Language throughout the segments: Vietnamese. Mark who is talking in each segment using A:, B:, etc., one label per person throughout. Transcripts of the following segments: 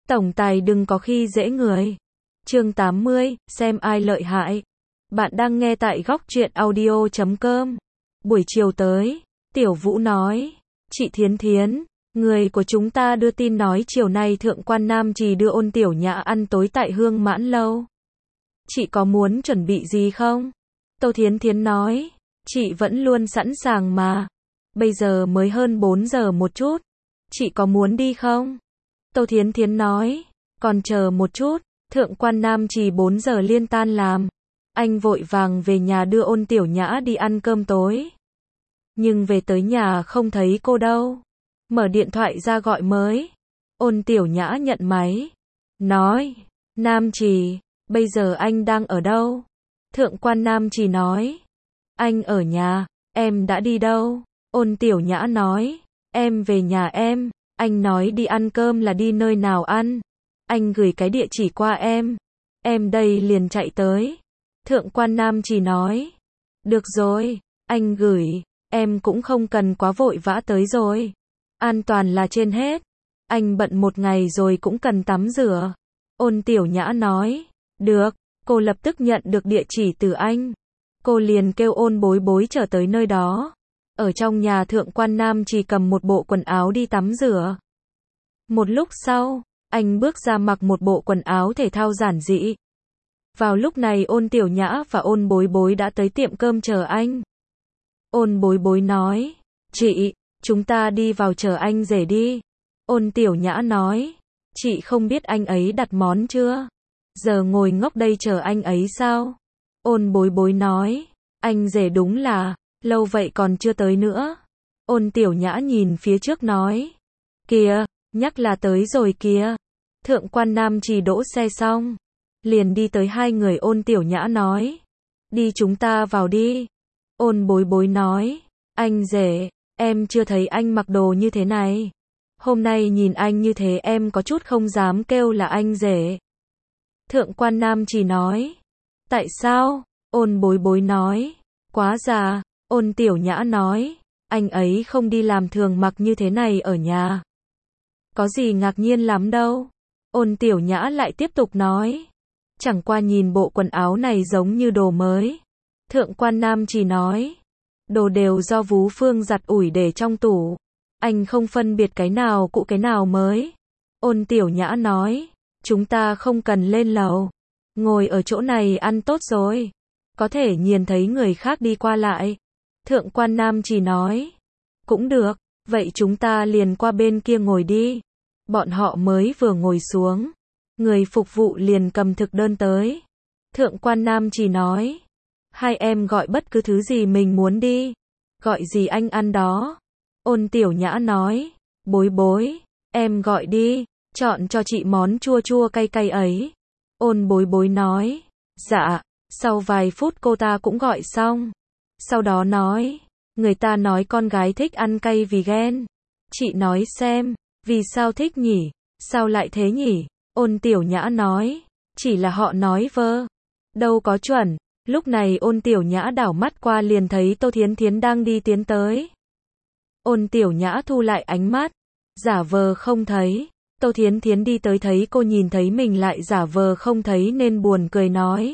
A: Tổng tài đừng có khi dễ người. Chương 80, xem ai lợi hại. Bạn đang nghe tại góc truyện audio.com. Buổi chiều tới, Tiểu Vũ nói, chị Thiến Thiến, người của chúng ta đưa tin nói chiều nay Thượng quan Nam Trì đưa Ôn Tiểu Nhã ăn tối tại Hương Mãn Lâu. Chị có muốn chuẩn bị gì không? Tô Thiến Thiến nói, chị vẫn luôn sẵn sàng mà. Bây giờ mới hơn 4 giờ một chút. Chị có muốn đi không? Tô Thiến Thiến nói, còn chờ một chút, Thượng quan Nam Trì 4 giờ liên tan làm. Anh vội vàng về nhà đưa Ôn Tiểu Nhã đi ăn cơm tối. Nhưng về tới nhà không thấy cô đâu. Mở điện thoại ra gọi mới. Ôn Tiểu Nhã nhận máy. Nói, Nam Trì, bây giờ anh đang ở đâu? Thượng quan Nam Trì nói, anh ở nhà, em đã đi đâu? Ôn Tiểu Nhã nói, em về nhà em. Anh nói đi ăn cơm là đi nơi nào ăn? Anh gửi cái địa chỉ qua em đây liền chạy tới. Thượng quan Nam Trì nói, được rồi, anh gửi, em cũng không cần quá vội vã tới rồi. An toàn là trên hết. Anh bận một ngày rồi cũng cần tắm rửa. Ôn Tiểu Nhã nói, được, cô lập tức nhận được địa chỉ từ anh. Cô liền kêu Ôn Bối Bối trở tới nơi đó. Ở trong nhà Thượng quan Nam Trì cầm một bộ quần áo đi tắm rửa. Một lúc sau, anh bước ra mặc một bộ quần áo thể thao giản dị. Vào lúc này Ôn Tiểu Nhã và Ôn Bối Bối đã tới tiệm cơm chờ anh. Ôn Bối Bối nói, chị, chúng ta đi vào chờ anh rể đi. Ôn Tiểu Nhã nói, chị không biết anh ấy đặt món chưa? Giờ ngồi ngốc đây chờ anh ấy sao? Ôn Bối Bối nói, anh rể đúng là, lâu vậy còn chưa tới nữa. Ôn Tiểu Nhã nhìn phía trước nói, kìa, nhắc là tới rồi kìa. Thượng quan Nam Trì đỗ xe xong, liền đi tới hai người. Ôn Tiểu Nhã nói, đi chúng ta vào đi. Ôn Bối Bối nói, anh rể, em chưa thấy anh mặc đồ như thế này. Hôm nay nhìn anh như thế em có chút không dám kêu là anh rể. Thượng quan Nam Trì nói, tại sao? Ôn Bối Bối nói, quá già. Ôn Tiểu Nhã nói, anh ấy không đi làm thường mặc như thế này ở nhà. Có gì ngạc nhiên lắm đâu. Ôn Tiểu Nhã lại tiếp tục nói, chẳng qua nhìn bộ quần áo này giống như đồ mới. Thượng quan Nam Trì nói, đồ đều do Vú Phương giặt ủi để trong tủ. Anh không phân biệt cái nào cũ cái nào mới. Ôn Tiểu Nhã nói, chúng ta không cần lên lầu. Ngồi ở chỗ này ăn tốt rồi. Có thể nhìn thấy người khác đi qua lại. Thượng quan Nam Trì nói, cũng được, vậy chúng ta liền qua bên kia ngồi đi. Bọn họ mới vừa ngồi xuống, người phục vụ liền cầm thực đơn tới. Thượng quan Nam Trì nói, hai em gọi bất cứ thứ gì mình muốn đi. Gọi gì anh ăn đó. Ôn Tiểu Nhã nói, Bối Bối, em gọi đi, chọn cho chị món chua chua cay cay ấy. Ôn Bối Bối nói, dạ. Sau vài phút cô ta cũng gọi xong. Sau đó nói, người ta nói con gái thích ăn cay vì ghen. Chị nói xem, vì sao thích nhỉ? Sao lại thế nhỉ? Ôn Tiểu Nhã nói, chỉ là họ nói vơ. Đâu có chuẩn. Lúc này Ôn Tiểu Nhã đảo mắt qua liền thấy Tô Thiến Thiến đang đi tiến tới. Ôn Tiểu Nhã thu lại ánh mắt, giả vờ không thấy. Tô Thiến Thiến đi tới thấy cô nhìn thấy mình lại giả vờ không thấy nên buồn cười nói,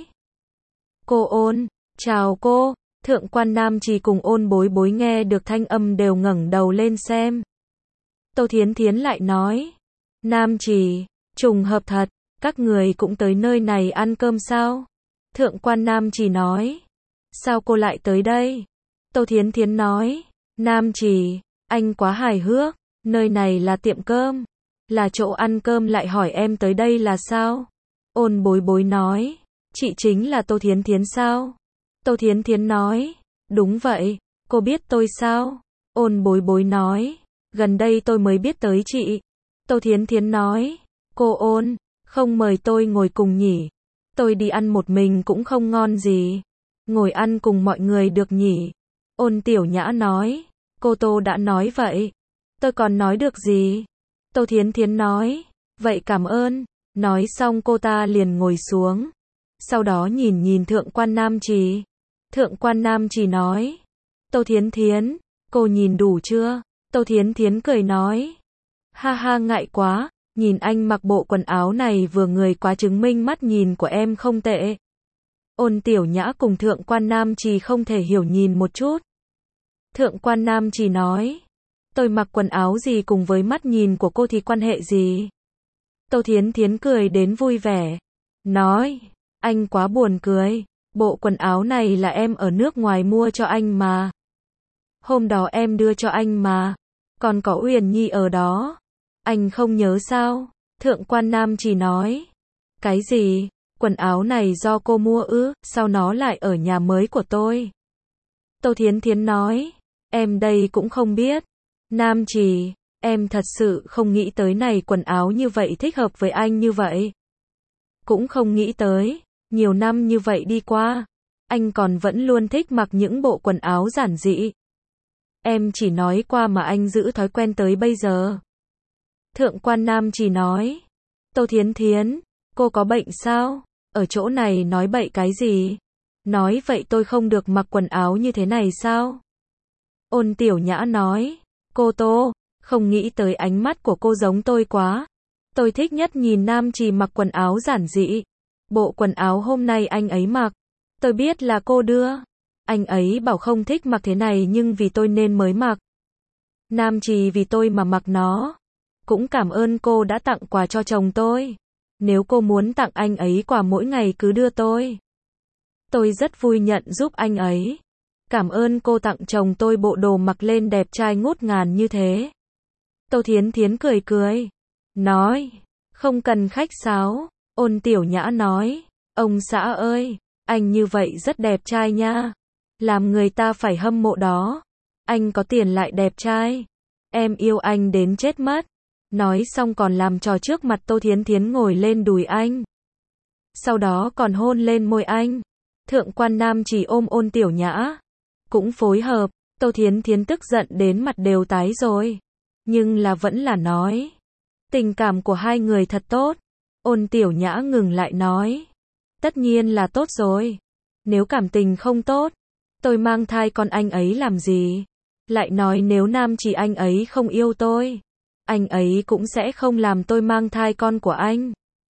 A: cô Ôn, chào cô. Thượng quan Nam Trì cùng Ôn Bối Bối nghe được thanh âm đều ngẩng đầu lên xem. Tô Thiến Thiến lại nói, Nam Trì, trùng hợp thật, các người cũng tới nơi này ăn cơm sao? Thượng quan Nam Trì nói, sao cô lại tới đây? Tô Thiến Thiến nói, Nam Trì, anh quá hài hước, nơi này là tiệm cơm, là chỗ ăn cơm lại hỏi em tới đây là sao? Ôn Bối Bối nói, chị chính là Tô Thiến Thiến sao? Tô Thiến Thiến nói, đúng vậy, cô biết tôi sao? Ôn Bối Bối nói, gần đây tôi mới biết tới chị. Tô Thiến Thiến nói, cô Ôn, không mời tôi ngồi cùng nhỉ? Tôi đi ăn một mình cũng không ngon gì. Ngồi ăn cùng mọi người được nhỉ? Ôn Tiểu Nhã nói, cô Tô đã nói vậy. Tôi còn nói được gì? Tô Thiến Thiến nói, vậy cảm ơn. Nói xong cô ta liền ngồi xuống. Sau đó nhìn Thượng quan Nam Trì. Thượng quan Nam Trì nói, Tô Thiến Thiến, cô nhìn đủ chưa? Tô Thiến Thiến cười nói, ha ha ngại quá, Nhìn anh mặc bộ quần áo này vừa người quá chứng minh mắt nhìn của em không tệ. Ôn Tiểu Nhã cùng Thượng quan Nam Trì không thể hiểu nhìn một chút. Thượng quan Nam Trì nói, tôi mặc quần áo gì cùng với mắt nhìn của cô thì quan hệ gì? Tô Thiến Thiến cười đến vui vẻ, nói, anh quá buồn cười, bộ quần áo này là em ở nước ngoài mua cho anh mà. Hôm đó em đưa cho anh mà, còn có Uyển Nhi ở đó. Anh không nhớ sao? Thượng quan Nam Trì nói, cái gì? Quần áo này do cô mua ư? Sao nó lại ở nhà mới của tôi? Tô Thiến Thiến nói, em đây cũng không biết. Nam Trì, em thật sự không nghĩ tới này quần áo như vậy thích hợp với anh như vậy. Cũng không nghĩ tới, nhiều năm như vậy đi qua, anh còn vẫn luôn thích mặc những bộ quần áo giản dị. Em chỉ nói qua mà anh giữ thói quen tới bây giờ. Thượng quan Nam Trì nói, Tô Thiến Thiến, cô có bệnh sao? Ở chỗ này nói bậy cái gì? Nói vậy tôi không được mặc quần áo như thế này sao? Ôn Tiểu Nhã nói, cô Tô, không nghĩ tới ánh mắt của cô giống tôi quá. Tôi thích nhất nhìn Nam Trì mặc quần áo giản dị. Bộ quần áo hôm nay anh ấy mặc, tôi biết là cô đưa. Anh ấy bảo không thích mặc thế này nhưng vì tôi nên mới mặc. Nam Trì vì tôi mà mặc nó. Cũng cảm ơn cô đã tặng quà cho chồng tôi. Nếu cô muốn tặng anh ấy quà mỗi ngày cứ đưa tôi. Tôi rất vui nhận giúp anh ấy. Cảm ơn cô tặng chồng tôi bộ đồ mặc lên đẹp trai ngút ngàn như thế. Tô Thiến Thiến cười cười. Nói, không cần khách sáo. Ôn Tiểu Nhã nói, ông xã ơi, anh như vậy rất đẹp trai nha. Làm người ta phải hâm mộ đó. Anh có tiền lại đẹp trai. Em yêu anh đến chết mất. Nói xong còn làm trò trước mặt Tô Thiến Thiến ngồi lên đùi anh. Sau đó còn hôn lên môi anh. Thượng quan Nam Trì ôm Ôn Tiểu Nhã. Cũng phối hợp. Tô Thiến Thiến tức giận đến mặt đều tái rồi. Nhưng là vẫn là nói. Tình cảm của hai người thật tốt. Ôn Tiểu Nhã ngừng lại nói. Tất nhiên là tốt rồi. Nếu cảm tình không tốt, tôi mang thai con anh ấy làm gì? Lại nói nếu Nam Trì anh ấy không yêu tôi, anh ấy cũng sẽ không làm tôi mang thai con của anh.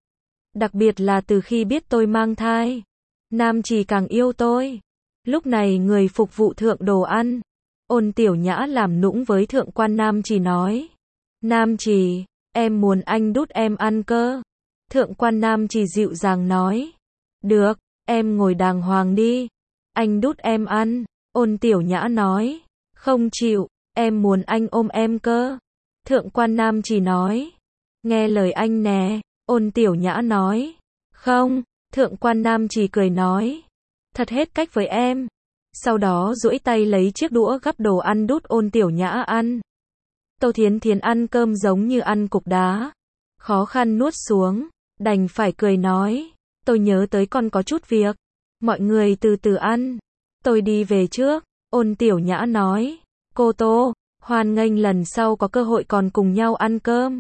A: Đặc biệt là từ khi biết tôi mang thai, Nam Trì càng yêu tôi. Lúc này người phục vụ thượng đồ ăn, Ôn Tiểu Nhã làm nũng với thượng quan Nam Trì nói. Nam Trì, em muốn anh đút em ăn cơ. Thượng quan Nam Trì dịu dàng nói. Được, em ngồi đàng hoàng đi. Anh đút em ăn. Ôn Tiểu Nhã nói. Không chịu, em muốn anh ôm em cơ. Thượng quan Nam Trì nói. Nghe lời anh nè. Ôn Tiểu Nhã nói. Không, thượng quan Nam Trì cười nói. Thật hết cách với em. Sau đó duỗi tay lấy chiếc đũa gắp đồ ăn đút Ôn Tiểu Nhã ăn. Tô Thiến Thiến ăn cơm giống như ăn cục đá. Khó khăn nuốt xuống, đành phải cười nói. Tôi nhớ tới con có chút việc. Mọi người từ từ ăn. Tôi đi về trước. Ôn Tiểu Nhã nói. Cô Tô, hoan nghênh lần sau có cơ hội còn cùng nhau ăn cơm.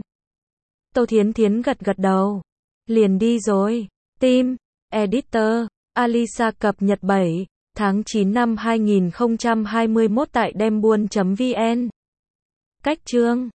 A: Tô Thiến Thiến gật gật đầu. Liền đi rồi. Team, Editor, Alisa cập nhật 7 tháng 9 năm 2021 tại dembuôn.vn. Cách chương